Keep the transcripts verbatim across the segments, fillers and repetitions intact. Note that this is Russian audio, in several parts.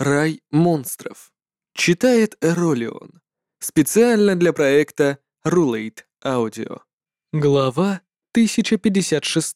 Рай монстров. Читает Эролион. Специально для проекта Rulate Audio. Глава тысяча пятьдесят шесть.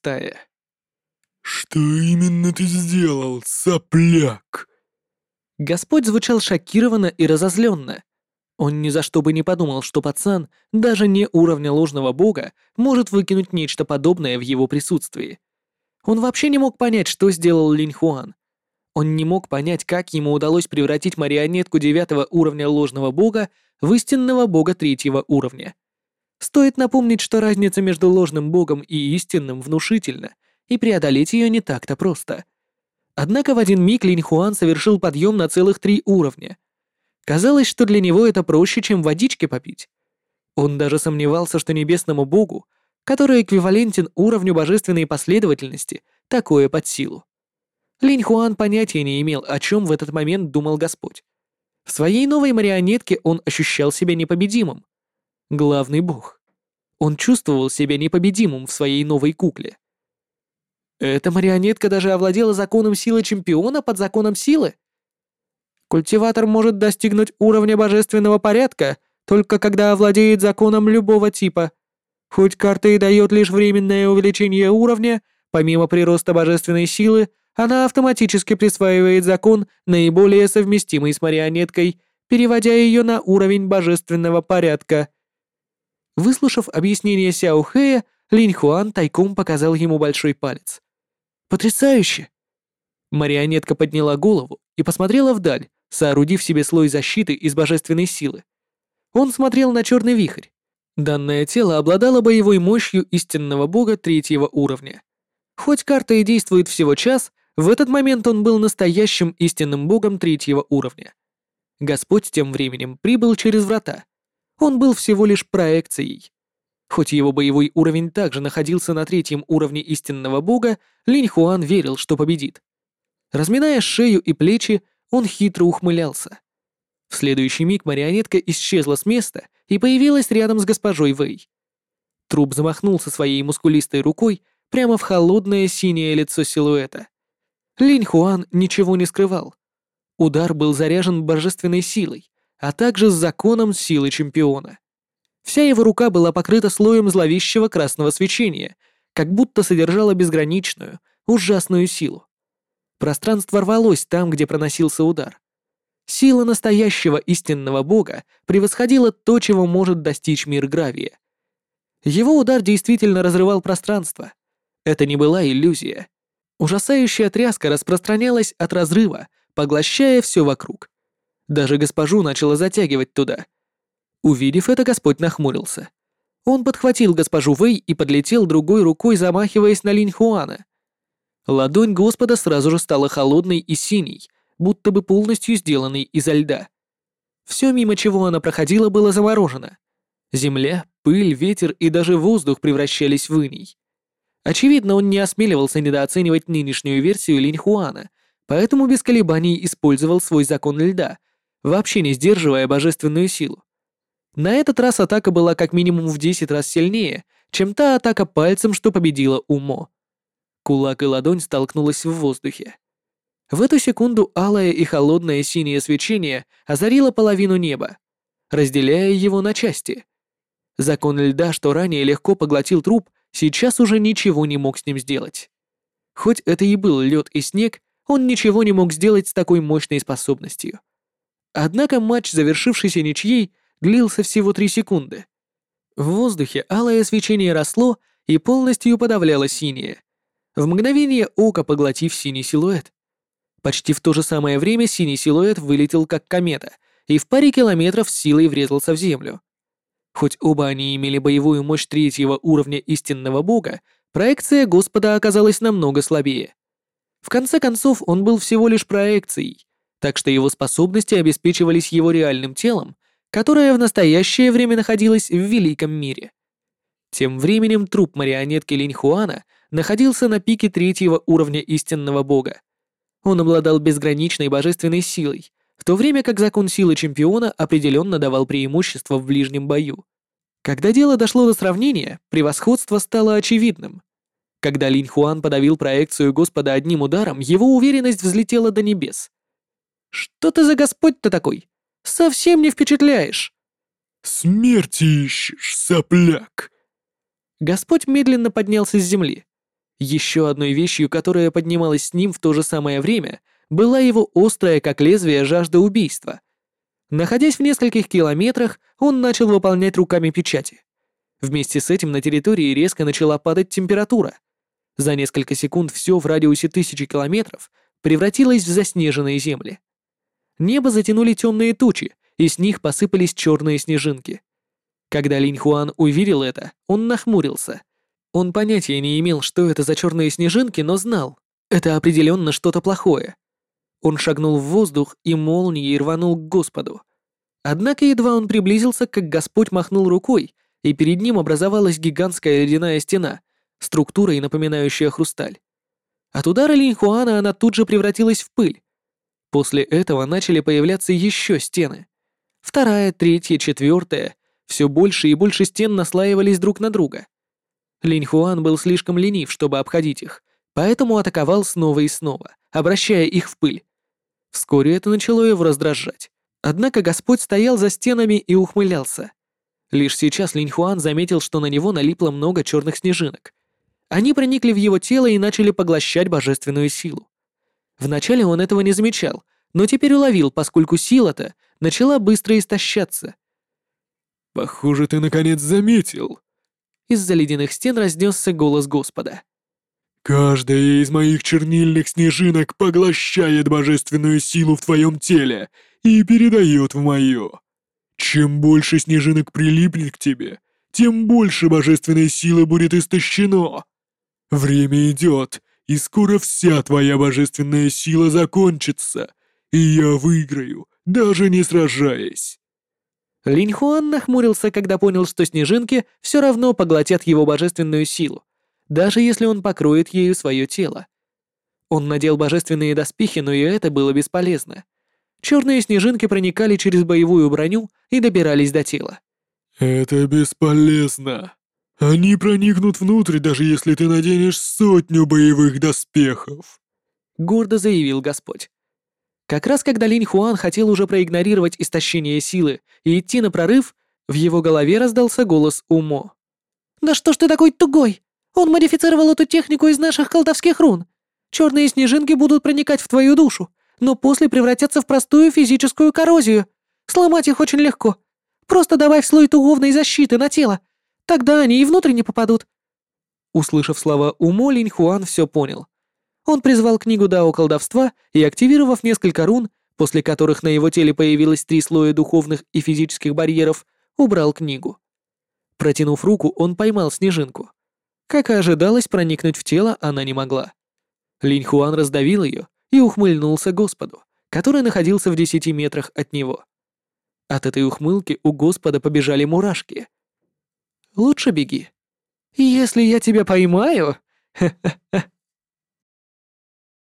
«Что именно ты сделал, сопляк?» Господь звучал шокированно и разозленно. Он ни за что бы не подумал, что пацан, даже не уровня ложного бога, может выкинуть нечто подобное в его присутствии. Он вообще не мог понять, что сделал Линь Хуан. Он не мог понять, как ему удалось превратить марионетку девятого уровня ложного бога в истинного бога третьего уровня. Стоит напомнить, что разница между ложным богом и истинным внушительна, и преодолеть ее не так-то просто. Однако в один миг Линь Хуан совершил подъем на целых три уровня. Казалось, что для него это проще, чем водички попить. Он даже сомневался, что небесному богу, который эквивалентен уровню божественной последовательности, такое под силу. Линь Хуан понятия не имел, о чем в этот момент думал Господь. В своей новой марионетке он ощущал себя непобедимым. Главный бог. Он чувствовал себя непобедимым в своей новой кукле. Эта марионетка даже овладела законом силы чемпиона под законом силы. Культиватор может достигнуть уровня божественного порядка, только когда овладеет законом любого типа. Хоть карта и дает лишь временное увеличение уровня, помимо прироста божественной силы, она автоматически присваивает закон, наиболее совместимый с марионеткой, переводя ее на уровень божественного порядка. Выслушав объяснение Сяо Хэя, Линь Хуан тайком показал ему большой палец. «Потрясающе!» Марионетка подняла голову и посмотрела вдаль, соорудив себе слой защиты из божественной силы. Он смотрел на черный вихрь. Данное тело обладало боевой мощью истинного бога третьего уровня. Хоть карта и действует всего час, в этот момент он был настоящим истинным богом третьего уровня. Господь тем временем прибыл через врата. Он был всего лишь проекцией. Хоть его боевой уровень также находился на третьем уровне истинного бога, Линь Хуан верил, что победит. Разминая шею и плечи, он хитро ухмылялся. В следующий миг марионетка исчезла с места и появилась рядом с госпожой Вэй. Труп замахнулся своей мускулистой рукой прямо в холодное синее лицо силуэта. Линь Хуан ничего не скрывал. Удар был заряжен божественной силой, а также с законом силы чемпиона. Вся его рука была покрыта слоем зловещего красного свечения, как будто содержала безграничную, ужасную силу. Пространство рвалось там, где проносился удар. Сила настоящего истинного бога превосходила то, чего может достичь мир Гравия. Его удар действительно разрывал пространство. Это не была иллюзия. Ужасающая тряска распространялась от разрыва, поглощая все вокруг. Даже госпожу начало затягивать туда. Увидев это, Господь нахмурился. Он подхватил госпожу Вэй и подлетел другой рукой, замахиваясь на Линь Хуана. Ладонь Господа сразу же стала холодной и синей, будто бы полностью сделанной изо льда. Все, мимо чего она проходила, было заморожено. Земля, пыль, ветер и даже воздух превращались в иней. Очевидно, он не осмеливался недооценивать нынешнюю версию Линь Хуана, поэтому без колебаний использовал свой закон льда, вообще не сдерживая божественную силу. На этот раз атака была как минимум в десять раз сильнее, чем та атака пальцем, что победила Умо. Кулак и ладонь столкнулись в воздухе. В эту секунду алое и холодное синее свечение озарило половину неба, разделяя его на части. Закон льда, что ранее легко поглотил труп, сейчас уже ничего не мог с ним сделать. Хоть это и был лед и снег, он ничего не мог сделать с такой мощной способностью. Однако матч, завершившийся ничьей, длился всего три секунды. В воздухе алое свечение росло и полностью подавляло синее, в мгновение ока поглотив синий силуэт. Почти в то же самое время синий силуэт вылетел как комета и в паре километров с силой врезался в землю. Хоть оба они имели боевую мощь третьего уровня истинного бога, проекция Господа оказалась намного слабее. В конце концов, он был всего лишь проекцией, так что его способности обеспечивались его реальным телом, которое в настоящее время находилось в великом мире. Тем временем труп марионетки Линь Хуана находился на пике третьего уровня истинного бога. Он обладал безграничной божественной силой, в то время как закон силы чемпиона определенно давал преимущество в ближнем бою. Когда дело дошло до сравнения, превосходство стало очевидным. Когда Линь Хуан подавил проекцию Господа одним ударом, его уверенность взлетела до небес. Что Что ты за господь-то такой? Совсем не впечатляешь!» «Смерти ищешь, сопляк!» Господь медленно поднялся с земли. Еще одной вещью, которая поднималась с ним в то же самое время, была его острая, как лезвие, жажда убийства. Находясь в нескольких километрах, он начал выполнять руками печати. Вместе с этим на территории резко начала падать температура. За несколько секунд все в радиусе тысячи километров превратилось в заснеженные земли. Небо затянули темные тучи, и с них посыпались черные снежинки. Когда Линь Хуан увидел это, он нахмурился. Он понятия не имел, что это за черные снежинки, но знал, это определенно что-то плохое. Он шагнул в воздух и молнией рванул к Господу. Однако едва он приблизился, как Господь махнул рукой, и перед ним образовалась гигантская ледяная стена, структурой напоминающая хрусталь. От удара Линь Хуана она тут же превратилась в пыль. После этого начали появляться еще стены. Вторая, третья, четвертая. Все больше и больше стен наслаивались друг на друга. Линь Хуан был слишком ленив, чтобы обходить их, поэтому атаковал снова и снова, обращая их в пыль. Вскоре это начало его раздражать. Однако Господь стоял за стенами и ухмылялся. Лишь сейчас Линь Хуан заметил, что на него налипло много черных снежинок. Они проникли в его тело и начали поглощать божественную силу. Вначале он этого не замечал, но теперь уловил, поскольку сила-то начала быстро истощаться. «Похоже, ты наконец заметил». Из-за ледяных стен разнесся голос Господа. «Каждая из моих чернильных снежинок поглощает божественную силу в твоем теле и передает в мое. Чем больше снежинок прилипнет к тебе, тем больше божественной силы будет истощено. Время идет, и скоро вся твоя божественная сила закончится, и я выиграю, даже не сражаясь». Линь Хуан нахмурился, когда понял, что снежинки все равно поглотят его божественную силу, даже если он покроет ею свое тело. Он надел божественные доспехи, но и это было бесполезно. Черные снежинки проникали через боевую броню и добирались до тела. «Это бесполезно. Они проникнут внутрь, даже если ты наденешь сотню боевых доспехов», — гордо заявил Господь. Как раз когда Линь Хуан хотел уже проигнорировать истощение силы и идти на прорыв, в его голове раздался голос Умо. «Да что ж ты такой тугой? Он модифицировал эту технику из наших колдовских рун. Черные снежинки будут проникать в твою душу, но после превратятся в простую физическую коррозию. Сломать их очень легко. Просто добавь слой духовной защиты на тело. Тогда они и внутрь не попадут». Услышав слова Умо, Линь Хуан все понял. Он призвал книгу Дао колдовства и, активировав несколько рун, после которых на его теле появилось три слоя духовных и физических барьеров, убрал книгу. Протянув руку, он поймал снежинку. Как и ожидалось, проникнуть в тело она не могла. Линь Хуан раздавил ее и ухмыльнулся Господу, который находился в десяти метрах от него. От этой ухмылки у Господа побежали мурашки. «Лучше беги. Если я тебя поймаю...»